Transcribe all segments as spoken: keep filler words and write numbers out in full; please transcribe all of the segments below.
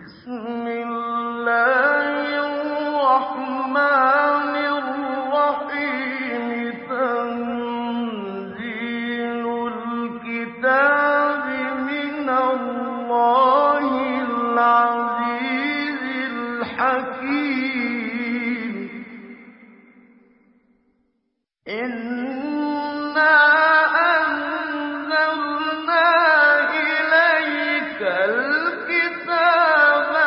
بسم الله الرحمن الرحيم تنزيل الكتاب من الله العزيز الحكيم إنا أنزلنا إليك الكتاب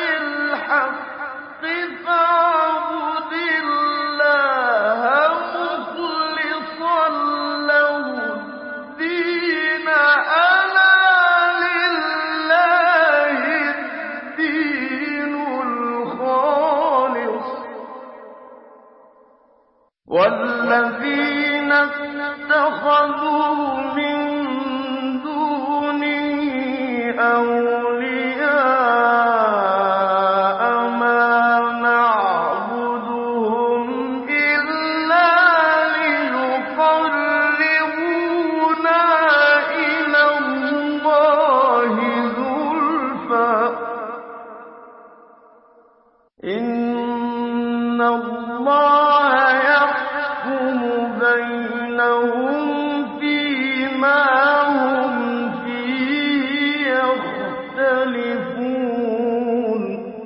بالحق فاعبد الله مخلصا له الدين ألا لله الدين الخالص والذين اتخذوا من دونه أولياء ما نعبدهم إلا ليقربونا إلى الله زلفى إن الله يحكم بينهم فيما هم فيه يختلفون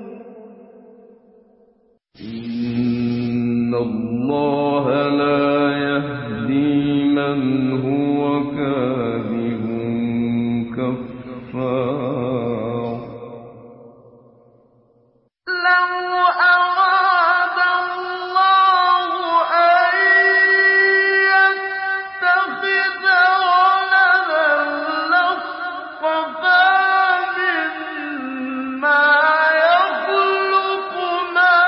إن الله لا يهدي من هو كاذب كفار لو أراد الله أن يتخذ ولدا لاصطفى مما يخلق ما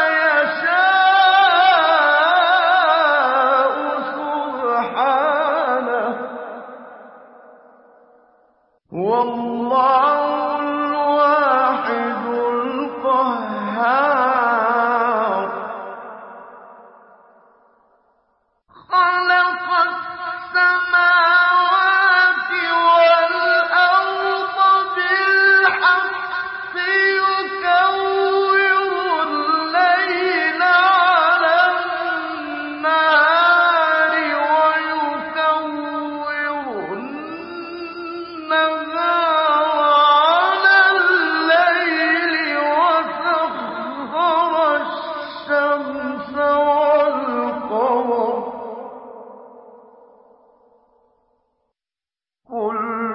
يشاء سبحانه هو الله الواحد القهار خلق السماوات والأرض بالحق يكور الليل على النهار ويكور النهار على الليل وسخر الشمس والقمر كل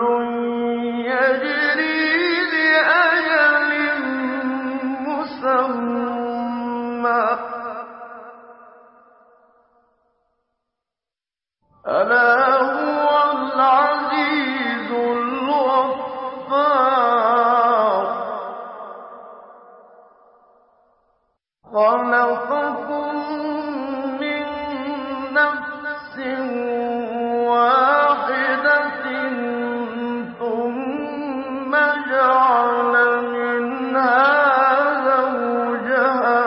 يجري لأجل مسمى ألا هو العزيز الغفار خلقكم من نفس واحدة ثم جعل منها زوجها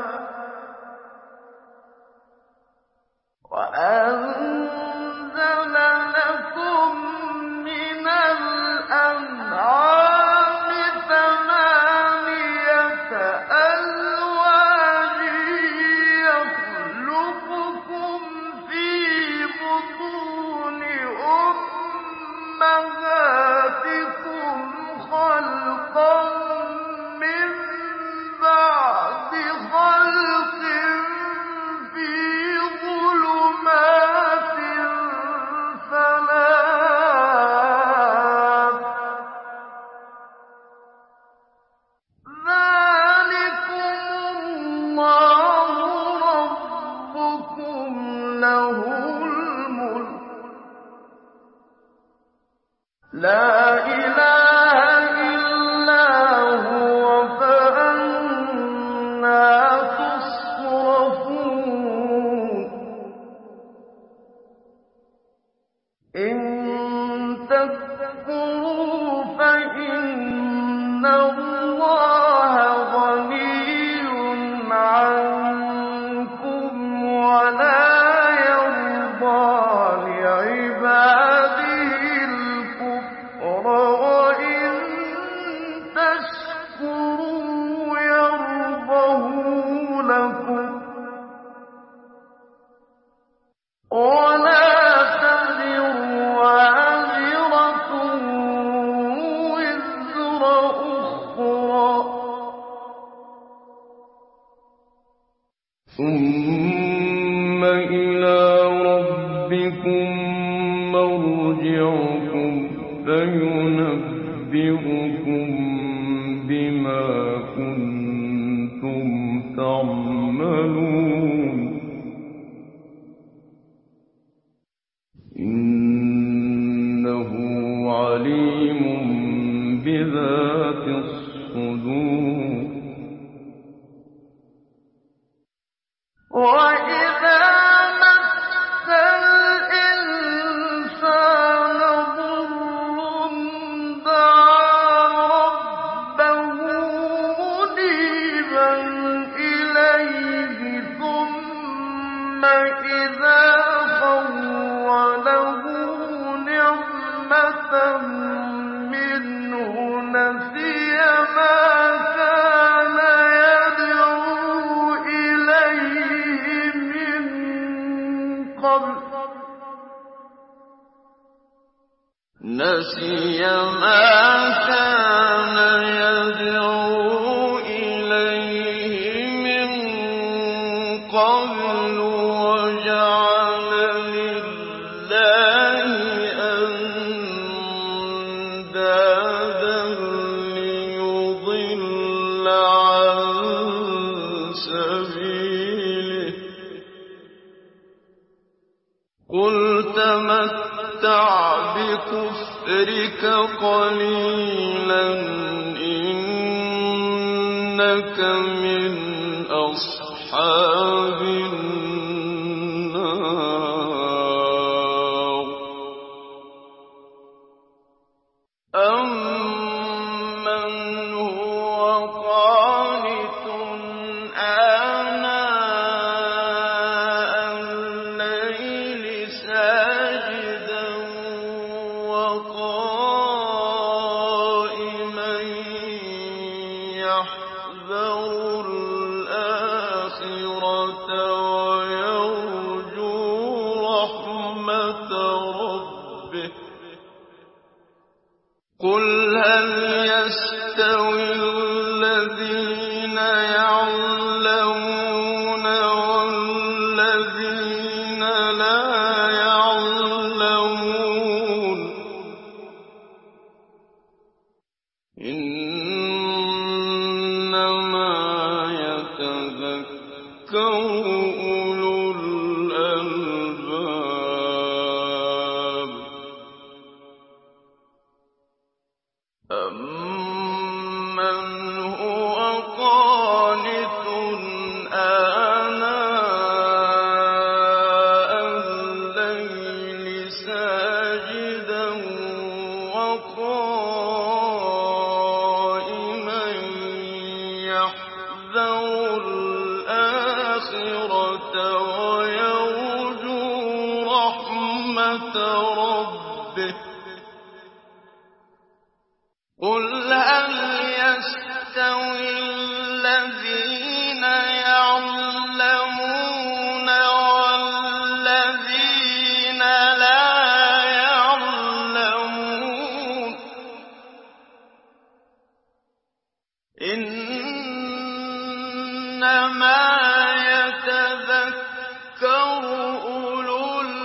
وأنزل لكم من الأنعام ثمانية أزواج يخلقكم في بطون أمهاتكم خلقا من بعد خلق في ظلمات ثلاث ذلكم الله ربكم له الملك لا إله إلا هو فأنى تصرفون إن تكفروا فإن الله غني عنكم ولا يرضى لعباده الكفر وإن تَكْفُرُوا يَرْضَهُ لَكُمْ ۖ وَلَا تَزِرُ وَازِرَةٌ وِزْرَ أُخْرَىٰ ۗ ثُمَّ إِلَىٰ رَبِّكُم مَّرْجِعُكُمْ فَيُنَبِّئُكُم بِمَا كُنتُمْ تَعْمَلُونَ ۚ إِنَّهُ عَلِيمٌ بِذَاتِ الصُّدُورِ وَإِذَا مَسَّ الْإِنسَانَ ضُرٌّ دَعَا رَبَّهُ مُنِيبًا إِلَيْهِ ثُمَّ إِذَا خَوَّلَهُ نِعْمَةً مِّنْهُ نَسِيَ مَا كَانَ نسي ما كان يدعو إليه من قبل وجعل لله أندادا ليضل عن سبيله قل تمتع بكفرك قليلا إنك من أصحاب النار أمن هو قانت آناء الليل ساجدا وقائما يحذر الآخرة ويرجو رحمة ربه قل هل يستوي الذين يعلمون والذين لا يعلمون إنما يتذكر أولو الألباب أَمَّنْ هُوَ قَانِتٌ آنَاءَ اللَّيْلِ سَاجِدًا وَقَائِمًا يَحْذَرُ الْآخِرَةَ وَيَرْجُو رَحْمَةَ رَبِّهِ قُلْ هَلْ يَسْتَوِي الَّذِينَ يَعْلَمُونَ وَالَّذِينَ لَا يَعْلَمُونَ إِنَّمَا يَتَذَكَّرُ أُولُو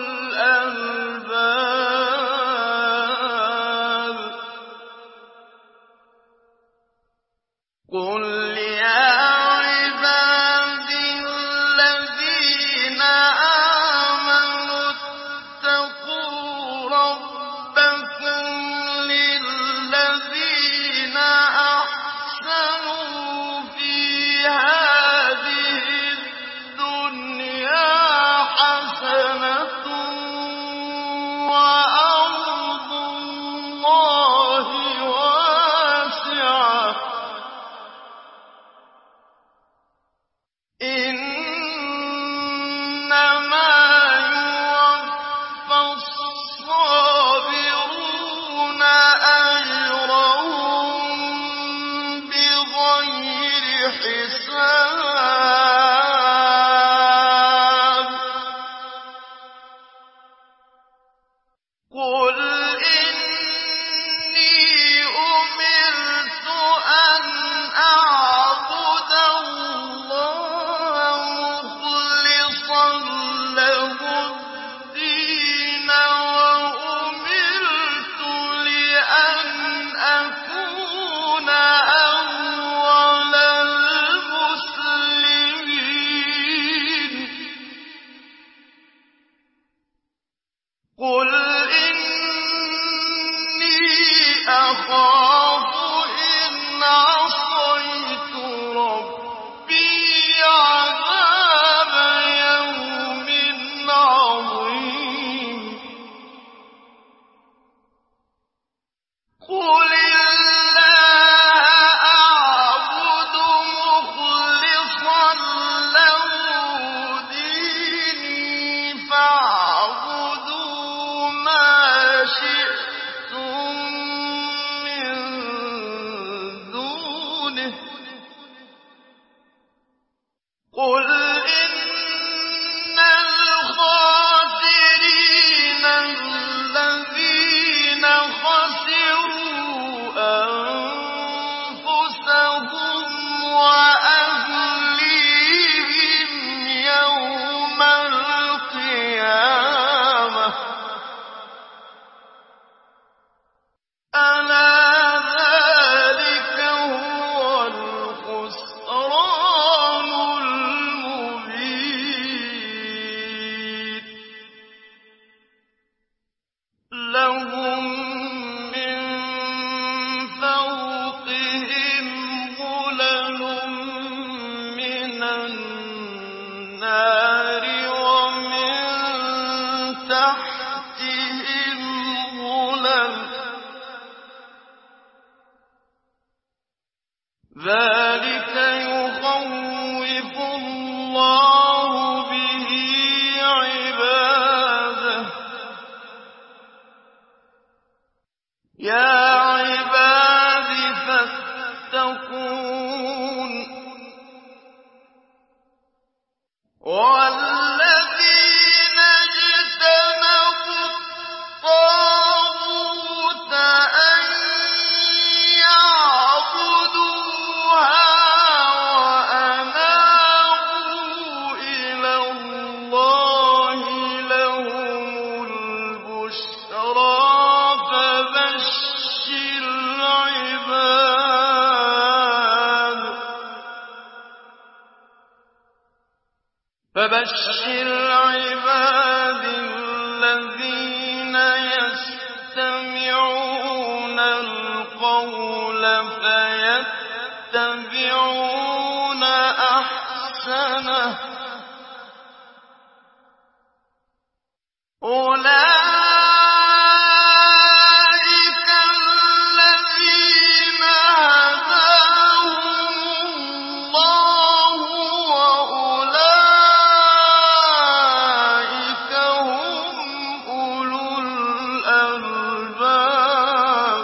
الْأَلْبَابِ قُلْ يَا عِبَادِيَ الَّذِينَ آمَنُوا اتَّقُوا رَبَّكُمْ لِلَّذِينَ أَحْسَنُوا فِي هَٰذِهِ الدُّنْيَا حَسَنَةٌ وَأَرْضُ اللَّهِ وَاسِعَةٌ بغير حساب قل إني أمرت أن أعبد الله مخلصا له الدين وأمرت لأن أكون أول المسلمين قل أخاف إن عصيت ربي عذاب يوم عظيم قل الله أعبد مخلصا له ديني فاعبدوا ما شئتم قل إن الخاسرين الذين خسروا أنفسهم وأهليهم يوم القيامة ألا ذلك هو الخسران المبين لهم من فوقهم ظلل من النار ومن تحتهم ظلل ذلك يخوف الله به عباده يا عباد فاتقون والذين اجتنبوا الطاغوت أن يعبدوها وأنابوا إلى الله لهم البشرى فبشر عباد فبشر عباد الذين يستمعون القول فيتبعون أحسنه أولئك الذين هداهم الله وأولئك هم أولو الألباب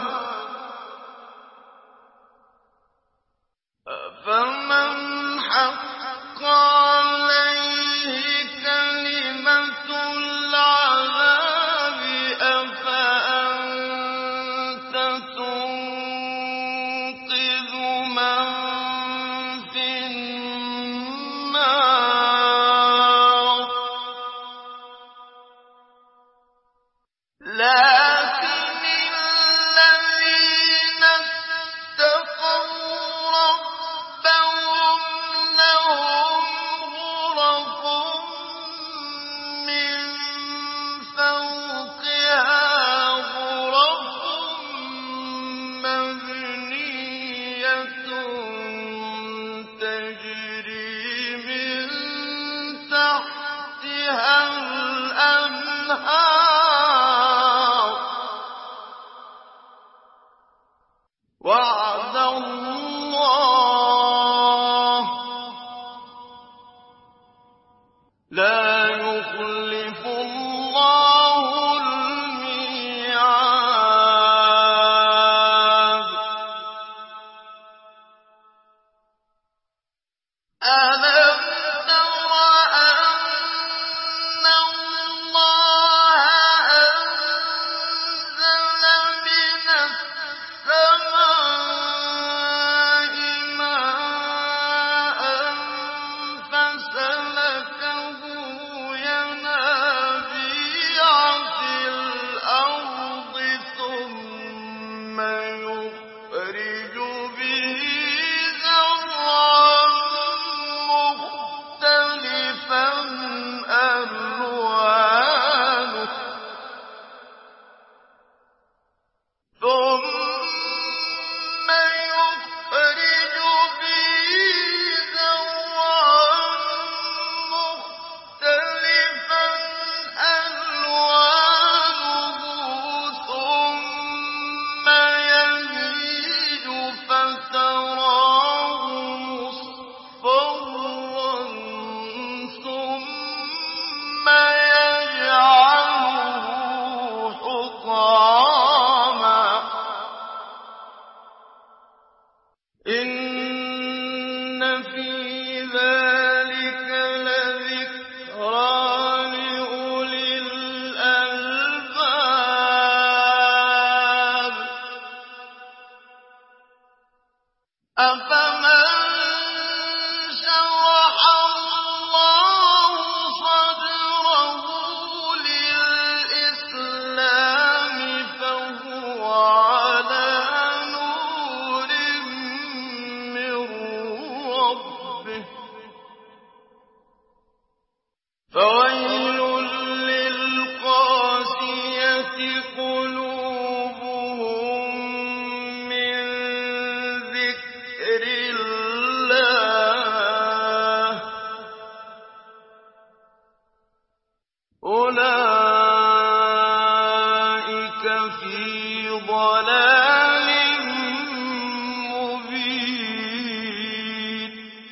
فمن حق عليه كلمة العذاب أفأنت تنقذ من في النار لكن الذين اتقوا ربهم لهم غرف من فوقها غرف مبنية تجري من تحتها الأنهار وعد الله لا يخلف الله الميعاد أَلَمْ تَرَ أَنَّ اللَّهَ أَنزَلَ مِنَ السَّمَاءِ مَاءً فَسَلَكَهُ يَنَابِيعَ فِي الْأَرْضِ ثُمَّ يُخْرِجُ بِهِ زَرْعًا مُّخْتَلِفًا أَلْوَانُهُ ثُمَّ يُخْرِجُ بِهِ زَرْعًا مُّخْتَلِفًا أَلْوانُهُ ثُمَّ يَهِيجُ فَتَرَاهُ مُصْفَرًّا ثُمَّ يَجْعَلُهُ حُطَامًا ۚ إِنَّ فِي ذَٰلِكَ لَذِكْرَىٰ لِأُولِي الْأَلْبَابِ أَفَمَن شَرَحَ اللَّهُ صَدْرَهُ لِلْإِسْلَامِ فَهُوَ عَلَىٰ نُورٍ مِّن رَّبِّهِ ۚ فَوَيْلٌ لِّلْقَاسِيَةِ قُلُوبُهُم مِّن ذِكْرِ اللَّهِ ۚ أُولَٰئِكَ فِي ضَلَالٍ مُّبِينٍ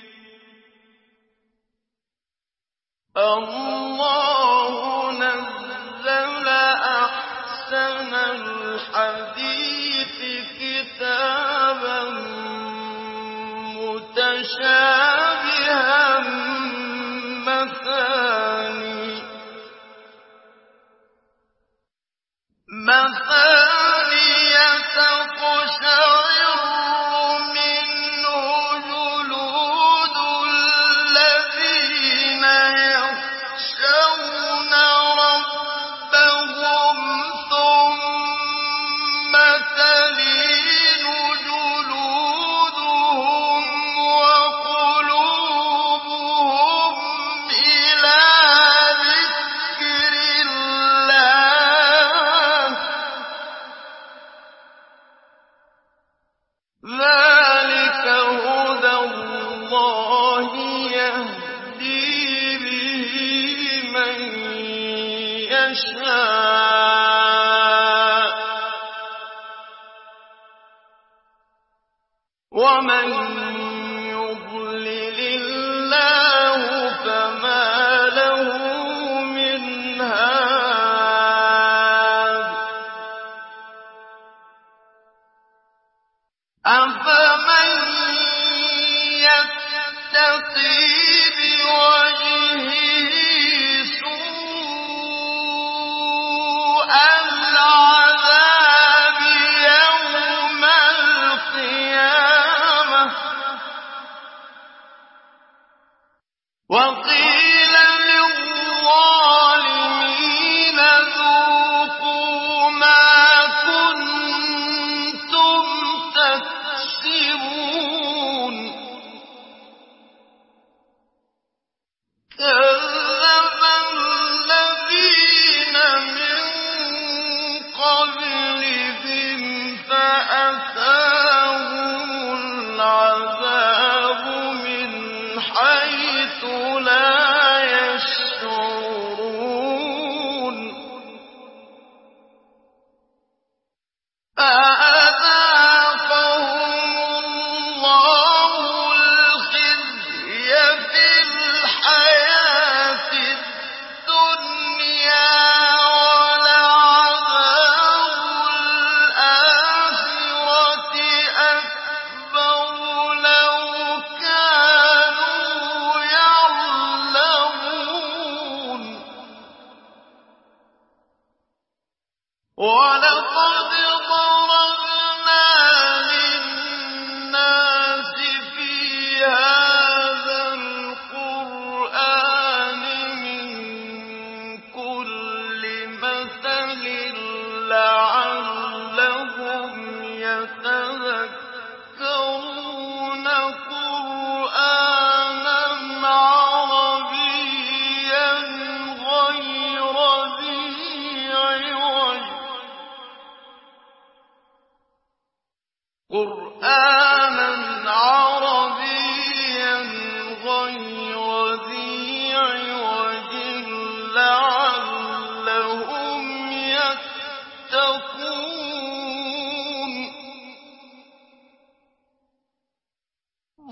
اللَّهُ نَزَّلَ أَحْسَنَ الْحَدِيثِ كِتَابًا مُّتَشَابِهًا مَّثَانِيَ تَقْشَعِرُّ مِنْهُ جُلُودُ الَّذِينَ يَخْشَوْنَ رَبَّهُمْ ثُمَّ تَلِينُ جُلُودُهُمْ وَقُلُوبُهُمْ إِلَىٰ ذِكْرِ اللَّهِ ۚ ذَٰلِكَ هُدَى اللَّهِ يَهْدِي بِهِ مَن يَشَاءُ ۚ وَمَن يُضْلِلِ اللَّهُ فَمَا لَهُ مِنْ هَادٍ أَفَمَن يَتَّقِي بِوَجْهِهِ سُوءَ الْعَذَابِ يَوْمَ الْقِيَامَةِ وَقِيلَ لِلظَّالِمِينَ ذُوقُوا مَا كُنتُمْ تَكْسِبُونَ كَذَّبَ الَّذِينَ مِن قَبْلِهِمْ فَأَتَاهُمُ الْعَذَابُ مِنْ حَيْثُ لَا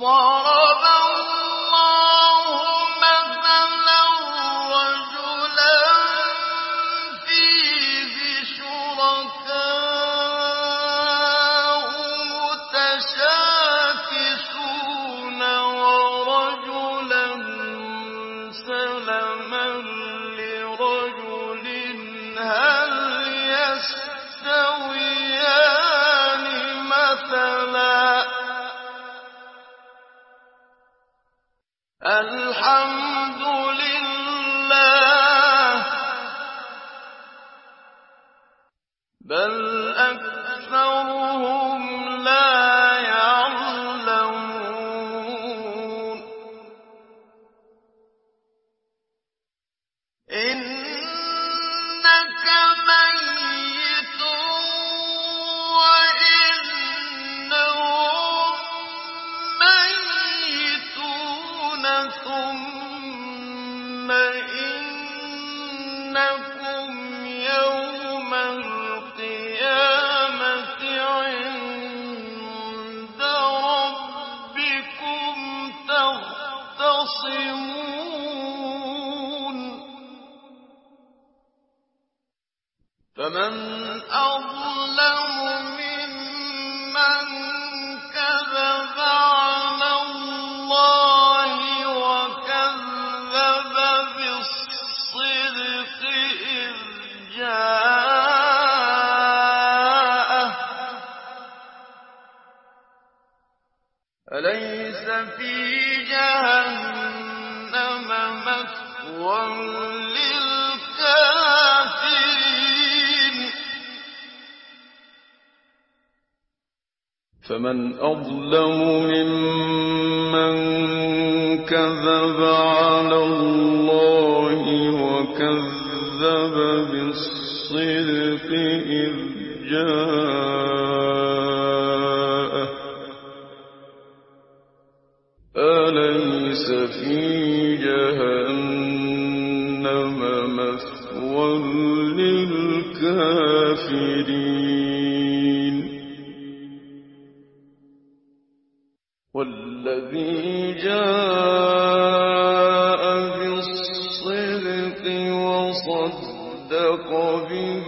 ضرب الله مثلا رجلا فيه شركاء متشاكسون ورجلا سلما لرجل هل يستويان مثلا الحمد لله بل أكثرهم لا يعلمون إنك ميت وإنهم ميتون ثم إنكم يوم القيامة عند ربكم تختصمون فمن أظلم ممن كذب على الله وكذب بالصدق إذ جاءه أليس في جهنم مثوى للكافرين فمن أظلم ممن كذب على الله وكذب بالصدق إذ جاءه أليس في جهنم مثوى للكافرين والذي جاء بالصدق وصدق به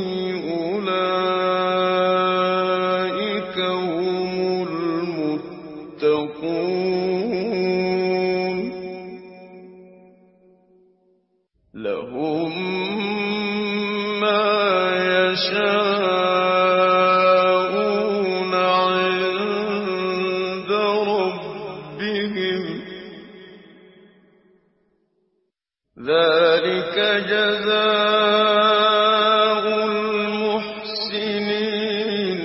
أولئك هم المتقون لهم ما يشاءون عند ربهم ذلك جزاء المحسنين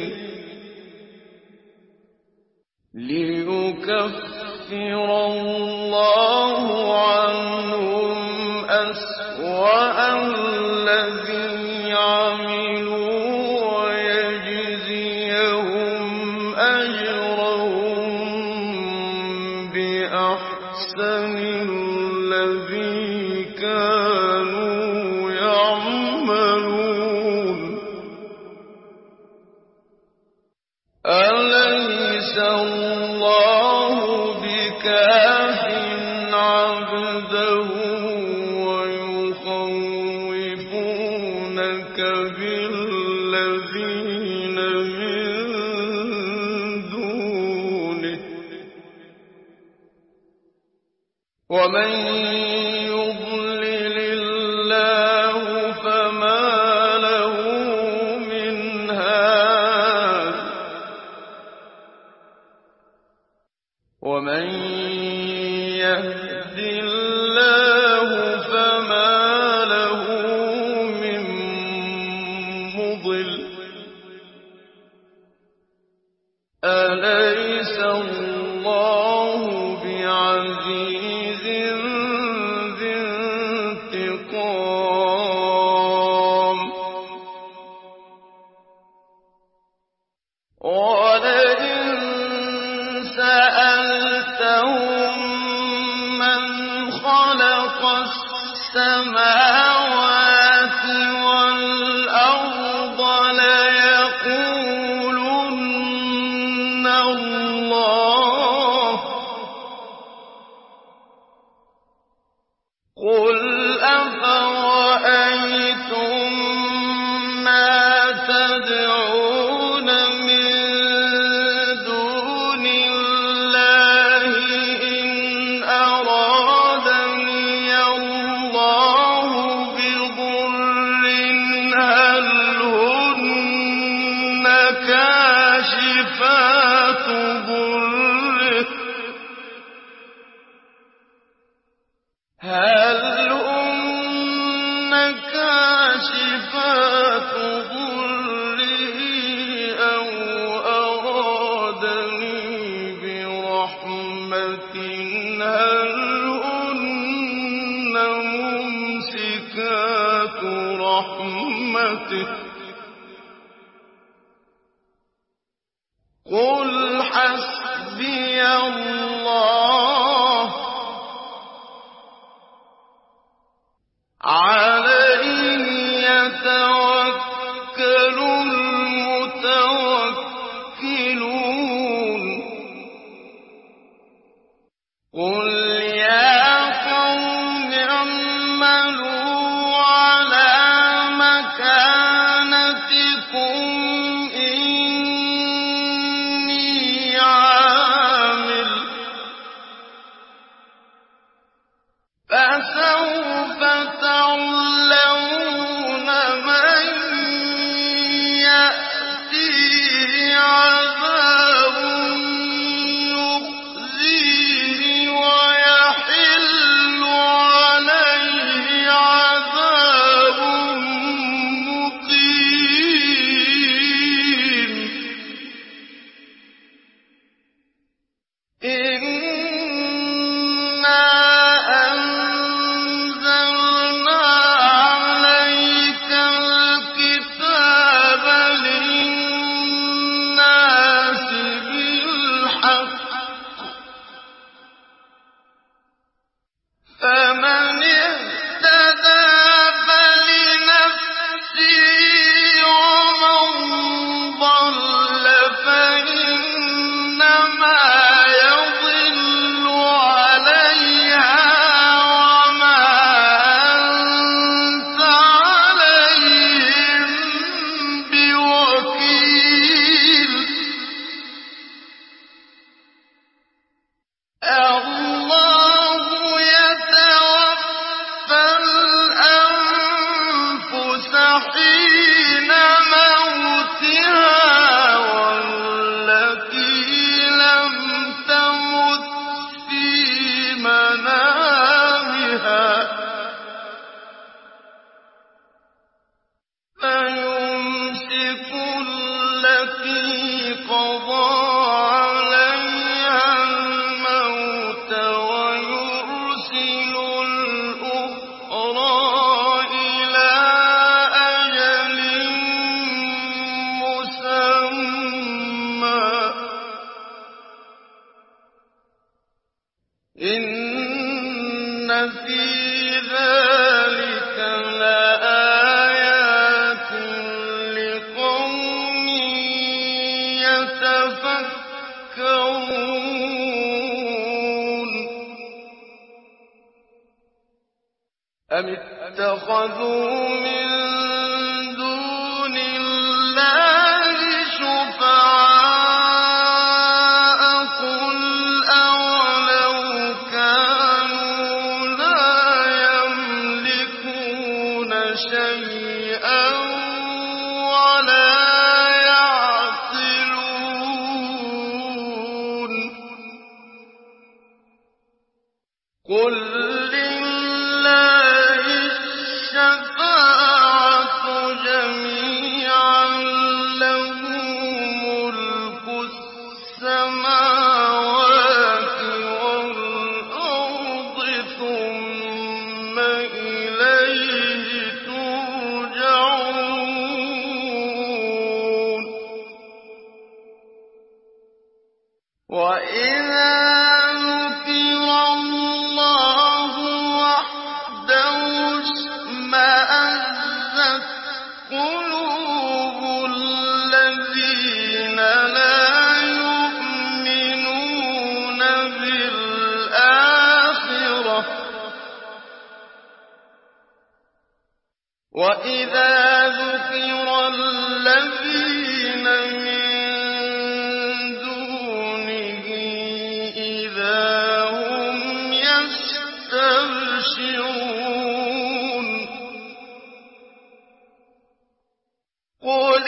ليكفر الله عنهم أسوأ الذي عملوا ويجزيهم أجرهم بأحسن الذي كانوا يعملون أليس الله بكاف عبده ويخوفونك بالذين من دونه ومن يضلل الله فما له من هاد ومن يهد الله فما له من مضل أليس الله بعزيز ذي انتقام ولئن سألتهم من خلق السماوات والأرض ليقولن الله رحمة هل هن ممسكات رحمته قل حسبي الله عليه يتوكل المتوكلون قل يا قوم اعملوا على مكانتكم إني عامل فسوف تعلمون من يأتيه عذاب يخزيه ويحل عليه عذاب مقيم إنا أنزلنا عليك الكتاب للناس بالحق فمن اهتدى فلنفسه ومن ضل فإنما يضل عليها وما أنت عليهم بوكيل الله يتوفى الأنفس حين موتها والتي لم تمت في منامها فيمسك التي قضى عليها الموت ويرسل الأخرى إلى أجل مسمى إن في ذلك لآيات لقوم يتفكرون أم اتخذوا من دون الله شفعاء قل أولو كانوا لا يملكون شيئا ولا يعقلون قل لله الشفاعة جميعا له ملك السماوات والأرض ثم إليه ترجعون وإذا ذكر الله وحده اشمأزت قلوب الذين لا يؤمنون بالآخرة وإذا ذكر الذين من دونه إذا هم يستبشرون قل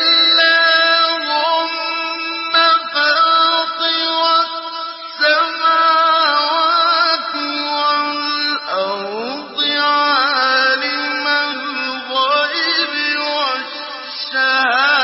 اللهم فاطر السماوات والأرض عالم الغيب والشهادة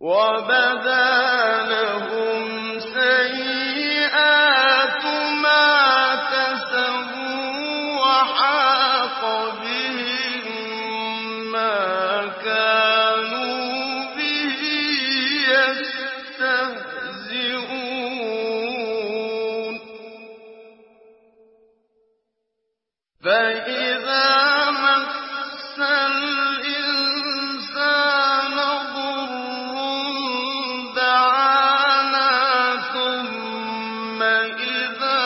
وَبَدَا لَهُمْ سَيِّئَاتُ مَا كَسَبُوا وَحَاقَ بِهِم مَّا كَانُوا بِهِ يَسْتَهْزِئُونَ فَإِذَا مَسَّ الْإِنسَانَ ضُرٌّ دَعَانَا ثُمَّ إِذَا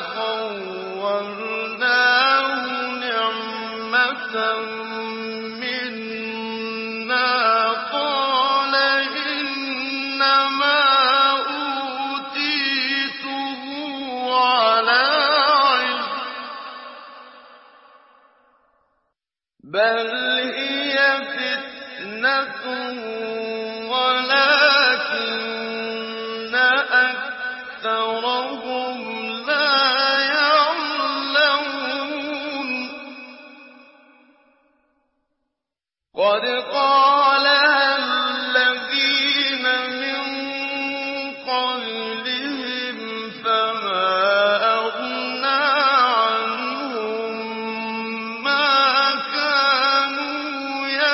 خَوَّلْنَاهُ نِعْمَةً مِّنَّا قَالَ إِنَّمَا أُوتِيتُهُ عَلَىٰ عِلْمٍ بَلْ هِيَ فِتْنَةٌ وَلَٰكِنَّ أَكْثَرَهُمْ لَا يَعْلَمُونَ قَدْ قَالَهَا الَّذِينَ مِن قَبْلِهِمْ فَمَا أَغْنَىٰ عَنْهُم مَّا كَانُوا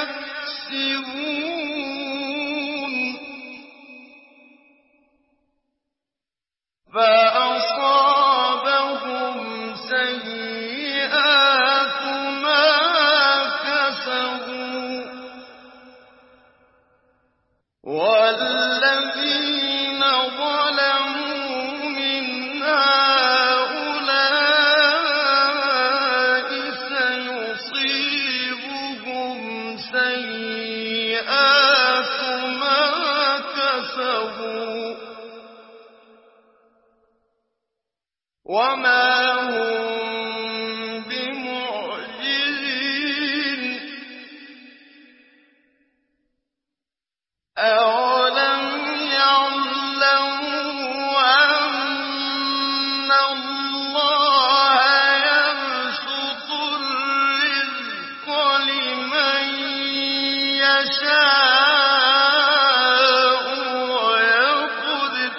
يَكْسِبُونَ فَأَصَابَهُمْ سَيِّئَاتُ مَا كَسَبُوا وَالَّذِينَ ظَلَمُوا مِنْ هَٰؤُلَاءِ سَيُصِيبُهُمْ سَيِّئَاتُ مَا كَسَبُوا وَمَا هُم بِمُعْجِزِينَ أَوَلَمْ يَعْلَمُوا أَنَّ اللَّهَ يَبْسُطُ الرِّزْقَ لِمَن يَشَاءُ وَيَقْدِرُ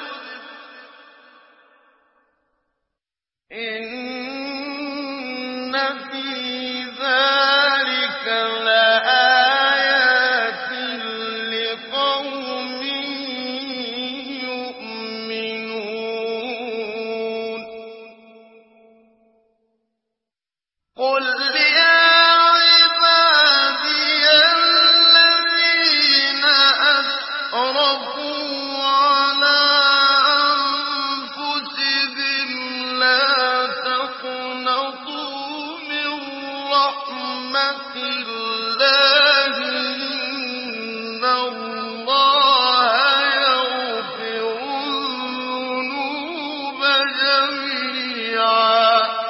إِنَّ فِي ذَٰلِكَ لَآيَاتٍ لِّقَوْمٍ يُؤْمِنُونَ قُلْ يَا عِبَادِيَ الَّذِينَ أَسْرَفُوا عَلَىٰ أَنفُسِهِمْ لَا تَقْنَطُوا مِن رَّحْمَةِ اللَّهِ ۚ إِنَّ اللَّهَ يَغْفِرُ الذُّنُوبَ جَمِيعًا ۚ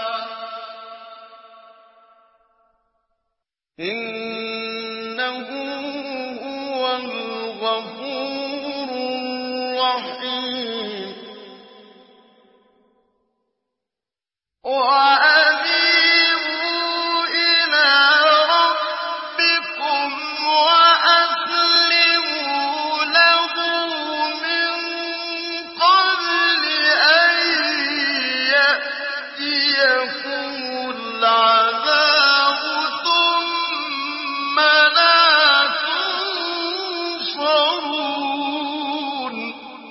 إِنَّهُ هُوَ الْغَفُورُ الرَّحِيمُ وَأَنِيبُوا إِلَىٰ رَبِّكُمْ وَأَسْلِمُوا لَهُ مِن قَبْلِ أَن يَأْتِيَكُمُ الْعَذَابُ ثُمَّ لَا تُنصَرُونَ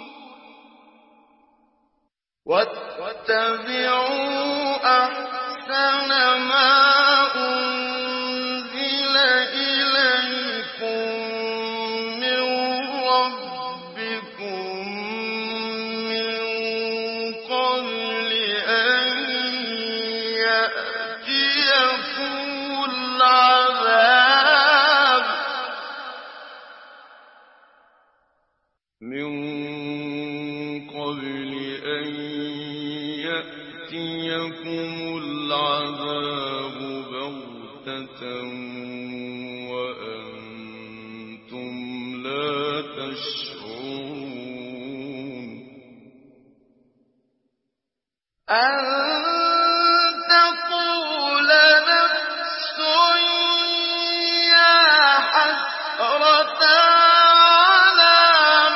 وَاتَّبِعُوا أَحْسَنَ مَا أُنزِلَ إِلَيْكُم مِّن رَّبِّكُم مِّن قَبْلِ أَن يَأْتِيَكُمُ الْعَذَابُ مِن قَبْلِ أَن يَأْتِيَكُمُ الْعَذَابُ بَغْتَةً وَأَنتُمْ لَا تَشْعُرُونَ أَن تَقُولَ نَفْسٌ يَا حَسْرَتَا عَلَىٰ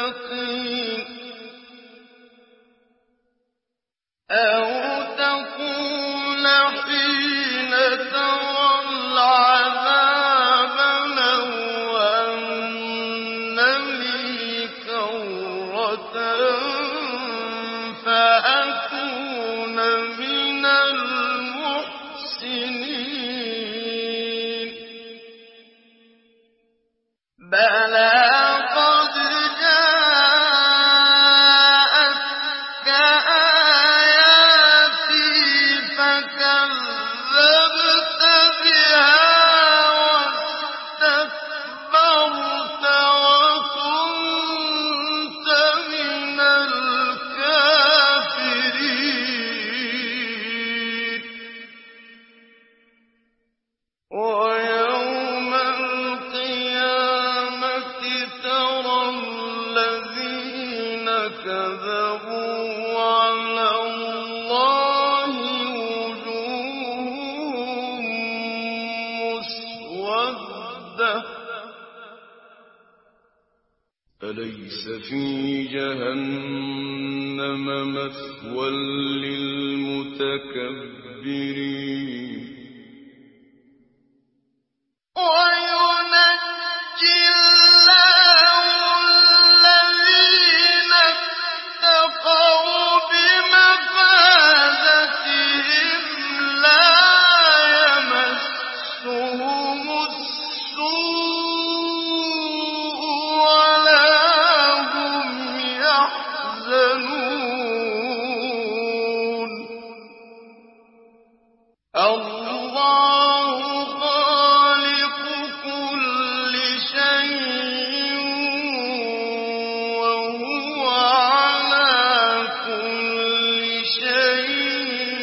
للمتقين أو تقول حين ترى العذاب لو أن لي كرة فأكون من المحسنين بلى قد جاءتك آياتي فكذبت بها واستكبرت وكنت من الكافرين ويوم القيامة ترى الذين كذبوا على الله وجوههم مسودة أليس في جهنم مثوى للمتكبرين وينجي الله الذين اتقوا بمفازتهم لا يمسهم السوء ولا هم يحزنون الله خالق كل شيء وهو على كل شيء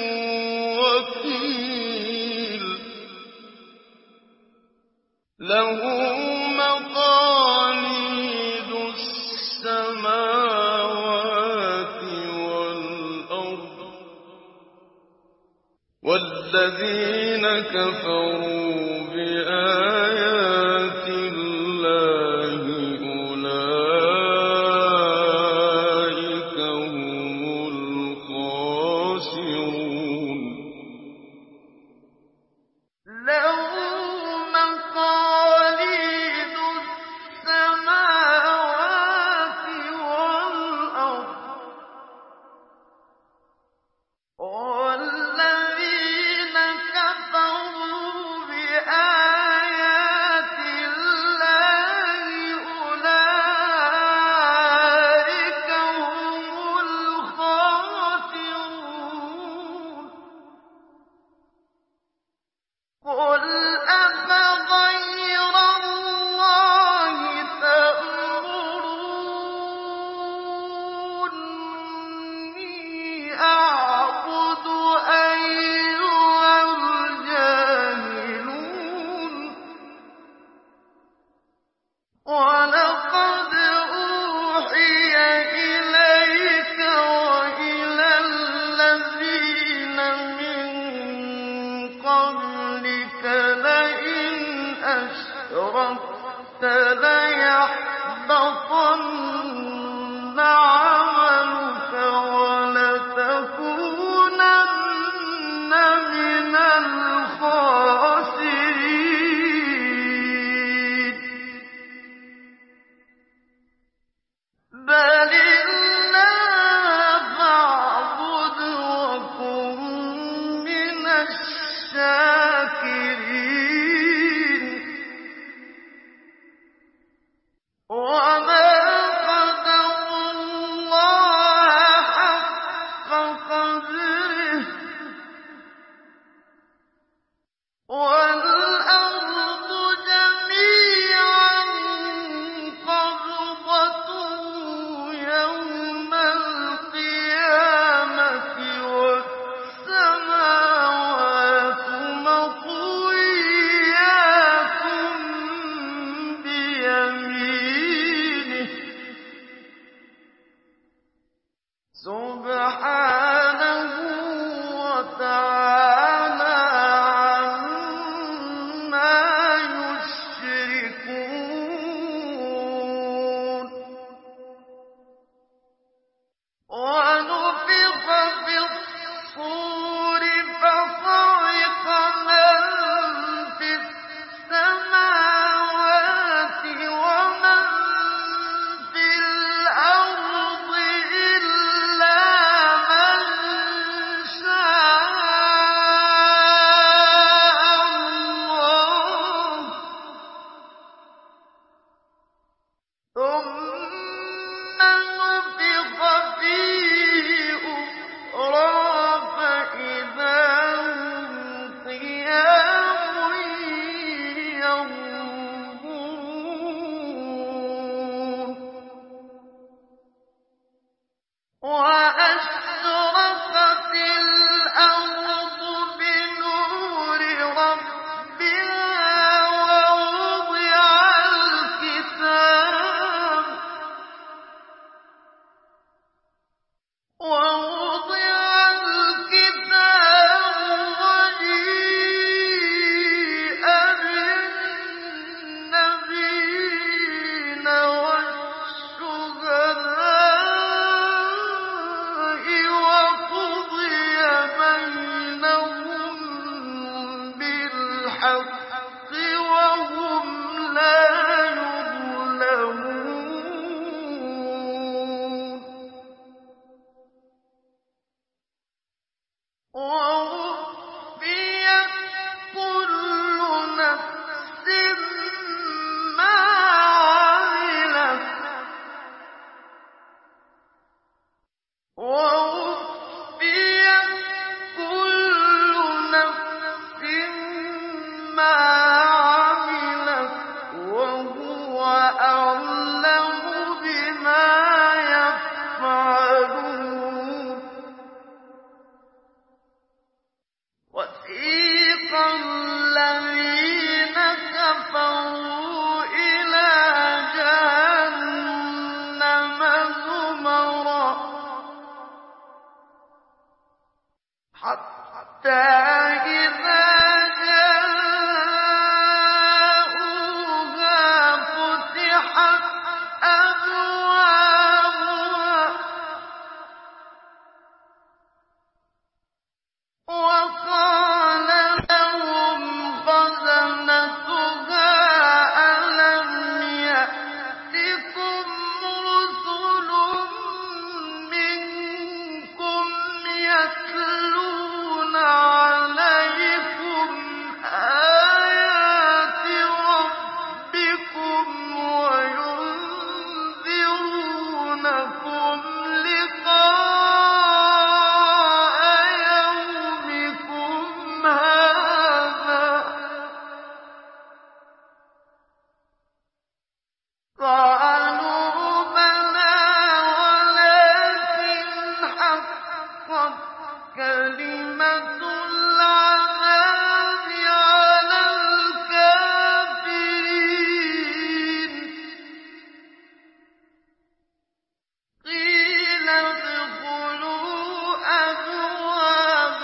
وكيل له مقاليد السماوات والأرض والذين كفروا بآيات الله أولئك هم الخاسرون له مقاليد السماوات والأرض والذين كفروا بآيات الله أولئك هم الخاسرون قل أفغير الله تأمروني أعبد أيها الجاهلون ولقد أوحي إليك وإلى الذين من قبلك لئن أشركت ليحبطن عملك ولتكونن من الخاسرين بل الله فاعبد وكن من الشاكرين وما قدروا الله حق قدره والأرض جميعا قبضته يوم القيامة والسماوات مطويات بيمينه ثُمَّ نُفِخَ فِيهِ أُخْرَىٰ فَإِذَا هُمْ قِيَامٌ يَنظُرُونَ وَأَشْرَقَتِ الْأَرْضُ بِنُورِ رَبِّهَا وَوُضِعَ الْكِتَابُ وَجِيءَ بِالنَّبِيِّينَ وَالشُّهَدَاءِ وَقُضِيَ بَيْنَهُم بِالْحَقِّ وَهُمْ لَا يُظْلَمُونَ وَوُفِّيَتْ كُلُّ نَفْسٍ مَّا عَمِلَتْ وَوُفِّيَتْ كُلُّ نَفْسٍ مَّا عَمِلَتْ وَهُوَ أَعْلَمُ بِمَا يَفْعَلُونَ وَسِيقَ الَّذِينَ كَفَرُوا إِلَىٰ جَهَنَّمَ زُمَرًا حَتَّىٰ إِذَا جَاءُوهَا فُتِحَتْ أَبْوَابُهَا وَقَالَ لَهُمْ خَزَنَتُهَا أَلَمْ يَأْتِكُمْ رُسُلٌ مِّنكُمْ يَتْلُونَ عَلَيْكُمْ آيَاتِ رَبِّكُمْ وَيُنذِرُونَكُمْ لِقَاءَ يَوْمِكُمْ هَٰذَا ۚ قَالُوا بَلَىٰ وَلَٰكِنْ حَقَّتْ كَلِمَةُ الْعَذَابِ عَلَى الْكَافِرِينَ قِيلَ ادْخُلُوا أَبْوَابَ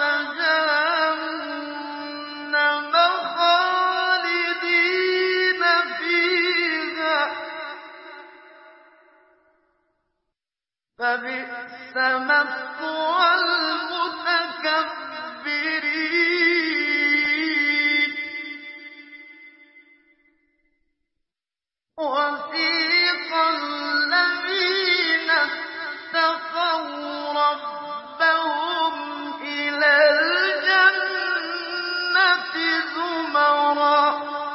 جَهَنَّمَ خَالِدِينَ فِيهَا ۖ فَبِئْسَ مَثْوَى الْمُتَكَبِّرِينَ وَسِيقَ الَّذِينَ اتَّقَوْا رَبَّهُمْ إِلَى الْجَنَّةِ زُمَرًا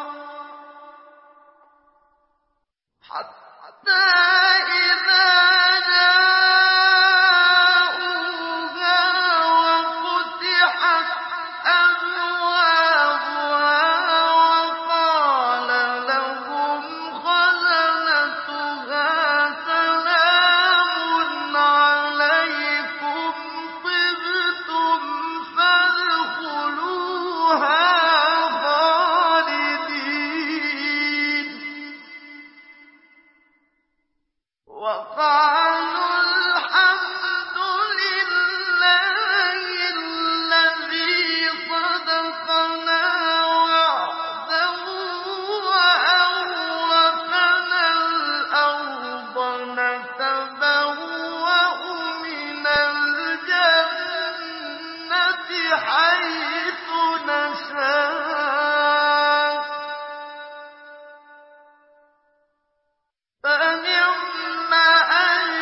حَتَّىٰ إِذَا جَاءُوهَا وَفُتِحَتْ أَبْوَابُهَا وَقَالَ لَهُمْ خَزَنَتُهَا سَلَامٌ عَلَيْكُمْ طِبْتُمْ فَادْخُلُوهَا خَالِدِينَ وَقَالُوا الْحَمْدُ لِلَّهِ الَّذِي صَدَقَنَا وَعْدَهُ وَأَوْرَثَنَا الْأَرْضَ نَتَبَوَّأُ مِنَ الْجَنَّةِ حَيْثُ نَشَاءُ ۖ فَنِعْمَ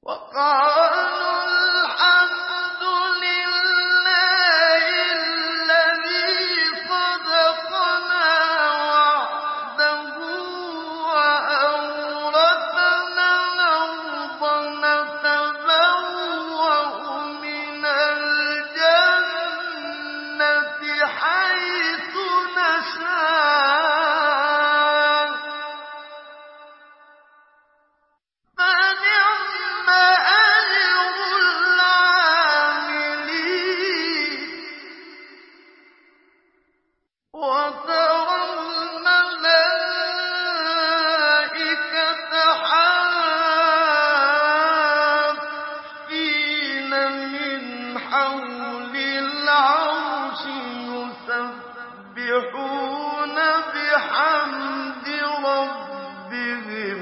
وقالوا الحمد لله الذي صدقنا وعده وأورثنا الأرض نتبوأ من الجنة حيث نشاء فنعم أجر العاملين وترى الملائكة حافين من حول العرش يسبحون بحمد ربهم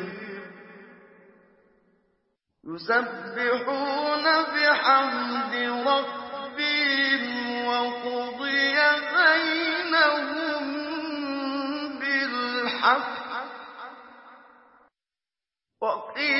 يسبحون بحمد ربهم وقضي بينهم بالحق وقيل